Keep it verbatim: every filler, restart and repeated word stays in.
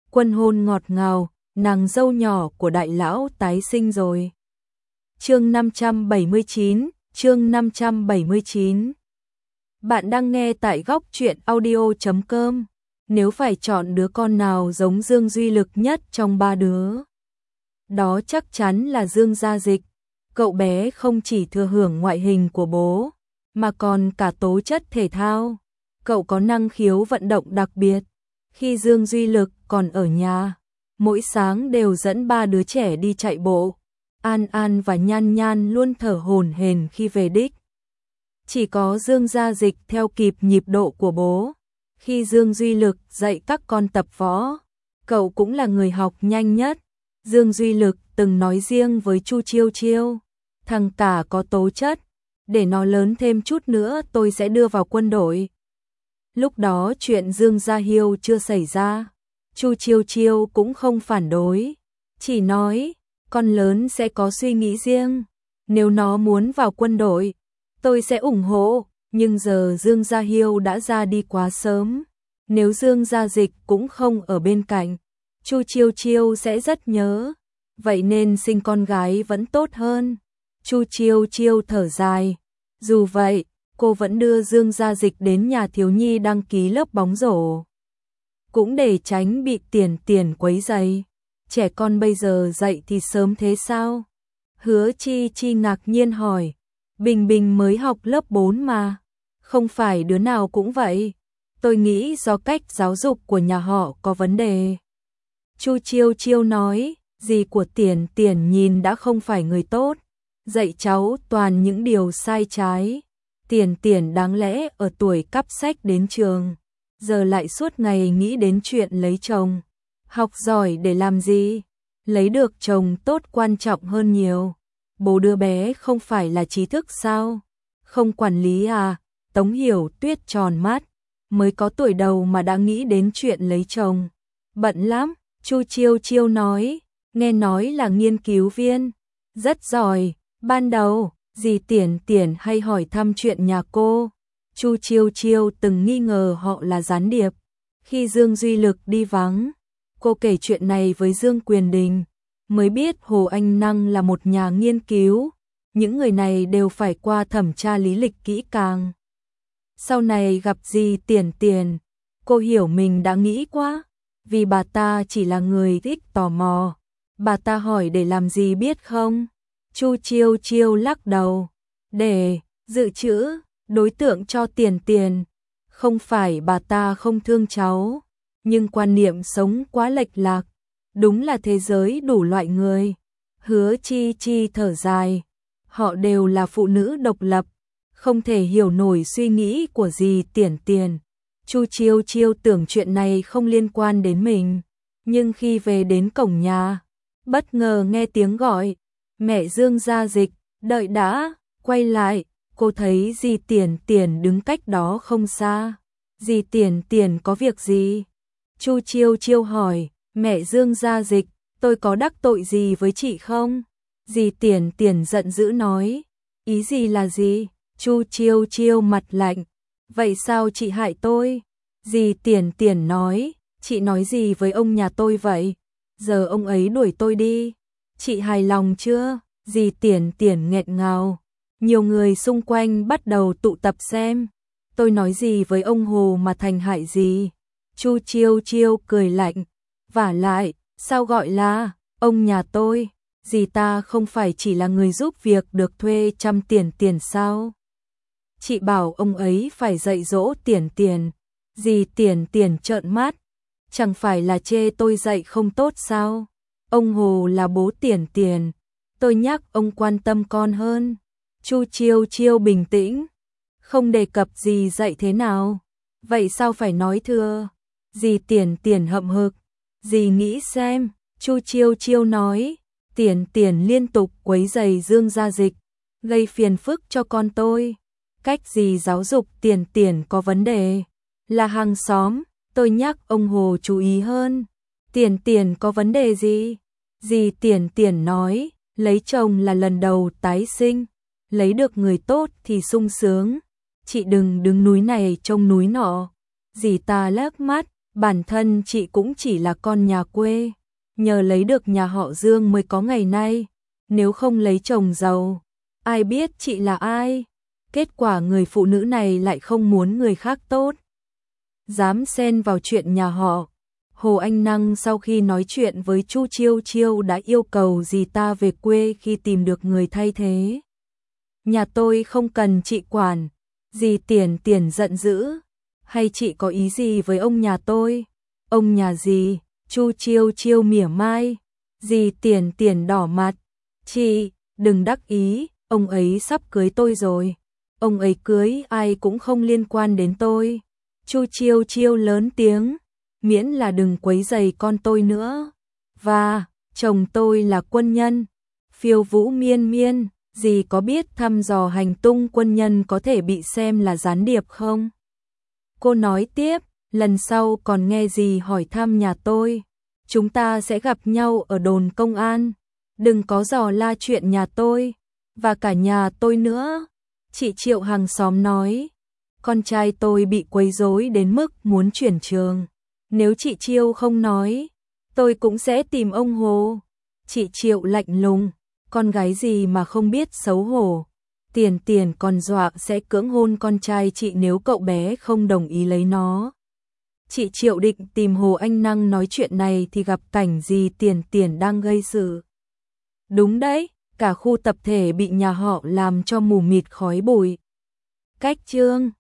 Quân hôn ngọt ngào, nàng dâu nhỏ của đại lão tái sinh rồi. Chương năm trăm bảy mươi chín, chương năm trăm bảy mươi chín. Bạn đang nghe tại góc truyện audio chấm com. Nếu phải chọn đứa con nào giống Dương Duy Lực nhất trong ba đứa, đó chắc chắn là Dương Gia Dịch. Cậu bé không chỉ thừa hưởng ngoại hình của bố, mà còn cả tố chất thể thao. Cậu có năng khiếu vận động đặc biệt. Khi Dương Duy Lực còn ở nhà, mỗi sáng đều dẫn ba đứa trẻ đi chạy bộ. An An và Nhan Nhan luôn thở hổn hển khi về đích. Chỉ có Dương Gia Dịch theo kịp nhịp độ của bố. Khi Dương Duy Lực dạy các con tập võ, cậu cũng là người học nhanh nhất. Dương Duy Lực từng nói riêng với Chu Chiêu Chiêu, thằng cả có tố chất, để nó lớn thêm chút nữa tôi sẽ đưa vào quân đội. Lúc đó chuyện Dương Gia Hiêu chưa xảy ra, Chu Chiêu Chiêu cũng không phản đối, chỉ nói con lớn sẽ có suy nghĩ riêng, nếu nó muốn vào quân đội, tôi sẽ ủng hộ, nhưng giờ Dương Gia Hiêu đã ra đi quá sớm, nếu Dương Gia Dịch cũng không ở bên cạnh, Chu Chiêu Chiêu sẽ rất nhớ, vậy nên sinh con gái vẫn tốt hơn. Chu Chiêu Chiêu thở dài, dù vậy, cô vẫn đưa Dương Gia Dịch đến nhà thiếu nhi đăng ký lớp bóng rổ, cũng để tránh bị Tiền Tiền quấy rầy. Trẻ con bây giờ dậy thì sớm thế sao? Hứa Chi Chi ngạc nhiên hỏi, Bình Bình mới học lớp bốn mà, không phải đứa nào cũng vậy. Tôi nghĩ do cách giáo dục của nhà họ có vấn đề. Chu Chiêu Chiêu nói, dì của Tiền Tiền nhìn đã không phải người tốt, dạy cháu toàn những điều sai trái. Tiền Tiền đáng lẽ ở tuổi cắp sách đến trường, giờ lại suốt ngày nghĩ đến chuyện lấy chồng. Học giỏi để làm gì? Lấy được chồng tốt quan trọng hơn nhiều. Bố đứa bé không phải là trí thức sao? Không quản lý à? Tống Hiểu Tuyết tròn mắt, mới có tuổi đầu mà đã nghĩ đến chuyện lấy chồng. Bận lắm, Chu Chiêu Chiêu nói, nghe nói là nghiên cứu viên, rất giỏi. Ban đầu, dì Tiền Tiền hay hỏi thăm chuyện nhà cô. Chu Chiêu Chiêu từng nghi ngờ họ là gián điệp. Khi Dương Duy Lực đi vắng, cô kể chuyện này với Dương Quyền Đình, mới biết Hồ Anh Năng là một nhà nghiên cứu. Những người này đều phải qua thẩm tra lý lịch kỹ càng. Sau này gặp dì Tiền Tiền, cô hiểu mình đã nghĩ quá, vì bà ta chỉ là người thích tò mò. Bà ta hỏi để làm gì biết không? Chu Chiêu Chiêu lắc đầu, để dự trữ đối tượng cho Tiền Tiền. Không phải bà ta không thương cháu, nhưng quan niệm sống quá lệch lạc, đúng là thế giới đủ loại người. Hứa Chi Chi thở dài, họ đều là phụ nữ độc lập, không thể hiểu nổi suy nghĩ của dì Tiền Tiền. Chu Chiêu Chiêu tưởng chuyện này không liên quan đến mình, nhưng khi về đến cổng nhà, bất ngờ nghe tiếng gọi, mẹ Dương Gia Dịch, đợi đã, quay lại, cô thấy dì Tiền Tiền đứng cách đó không xa. Dì Tiền Tiền có việc gì? Chu Chiêu Chiêu hỏi, mẹ Dương Gia Dịch, tôi có đắc tội gì với chị không? Dì Tiền Tiền giận dữ nói, ý gì là gì? Chu Chiêu Chiêu mặt lạnh, vậy sao chị hại tôi? Dì Tiền Tiền nói, chị nói gì với ông nhà tôi vậy? Giờ ông ấy đuổi tôi đi, chị hài lòng chưa? Dì Tiền Tiền nghẹn ngào, nhiều người xung quanh bắt đầu tụ tập xem. Tôi nói gì với ông Hồ mà thành hại gì? Chu Chiêu Chiêu cười lạnh, vả lại, sao gọi là ông nhà tôi? Dì ta không phải chỉ là người giúp việc được thuê chăm Tiền Tiền sao? Chị bảo ông ấy phải dạy dỗ Tiền Tiền. Dì Tiền Tiền trợn mắt, chẳng phải là chê tôi dạy không tốt sao? Ông Hồ là bố Tiền Tiền, tôi nhắc ông quan tâm con hơn. Chu Chiêu Chiêu bình tĩnh, không đề cập gì dạy thế nào, vậy sao phải nói thưa? Dì Tiền Tiền hậm hực, dì nghĩ xem. Chu Chiêu Chiêu nói, Tiền Tiền liên tục quấy rầy Dương Gia Dịch, gây phiền phức cho con tôi. Cách dì giáo dục Tiền Tiền có vấn đề, là hàng xóm, tôi nhắc ông Hồ chú ý hơn. Tiền Tiền có vấn đề gì? Dì Tiền Tiền nói, lấy chồng là lần đầu tái sinh, lấy được người tốt thì sung sướng. Chị đừng đứng núi này trông núi nọ. Dì ta lắc mắt, Bản thân chị cũng chỉ là con nhà quê, nhờ lấy được nhà họ Dương mới có ngày nay, nếu không lấy chồng giàu, ai biết chị là ai. Kết quả người phụ nữ này lại không muốn người khác tốt, dám xen vào chuyện nhà họ. Hồ Anh Năng sau khi nói chuyện với Chu Chiêu Chiêu đã yêu cầu dì ta về quê khi tìm được người thay thế. Nhà tôi không cần chị quản. Dì Tiền Tiền giận dữ. Hay chị có ý gì với ông nhà tôi? Ông nhà dì? Chu Chiêu Chiêu mỉa mai. Dì Tiền Tiền đỏ mặt. Chị, đừng đắc ý, ông ấy sắp cưới tôi rồi. Ông ấy cưới ai cũng không liên quan đến tôi. Chu Chiêu Chiêu lớn tiếng. Miễn là đừng quấy rầy con tôi nữa. Và, chồng tôi là quân nhân. Phiêu Vũ Miên Miên, dì có biết thăm dò hành tung quân nhân có thể bị xem là gián điệp không? Cô nói tiếp, lần sau còn nghe dì hỏi thăm nhà tôi, chúng ta sẽ gặp nhau ở đồn công an. Đừng có dò la chuyện nhà tôi, và cả nhà tôi nữa. Chị Triệu hàng xóm nói, con trai tôi bị quấy rối đến mức muốn chuyển trường. Nếu chị Chiêu không nói, tôi cũng sẽ tìm ông Hồ. Chị Triệu lạnh lùng, con gái gì mà không biết xấu hổ. Tiền Tiền còn dọa sẽ cưỡng hôn con trai chị nếu cậu bé không đồng ý lấy nó. Chị Triệu định tìm Hồ Anh Năng nói chuyện này thì gặp cảnh gì Tiền Tiền đang gây sự. Đúng đấy, cả khu tập thể bị nhà họ làm cho mù mịt khói bụi. Cách chương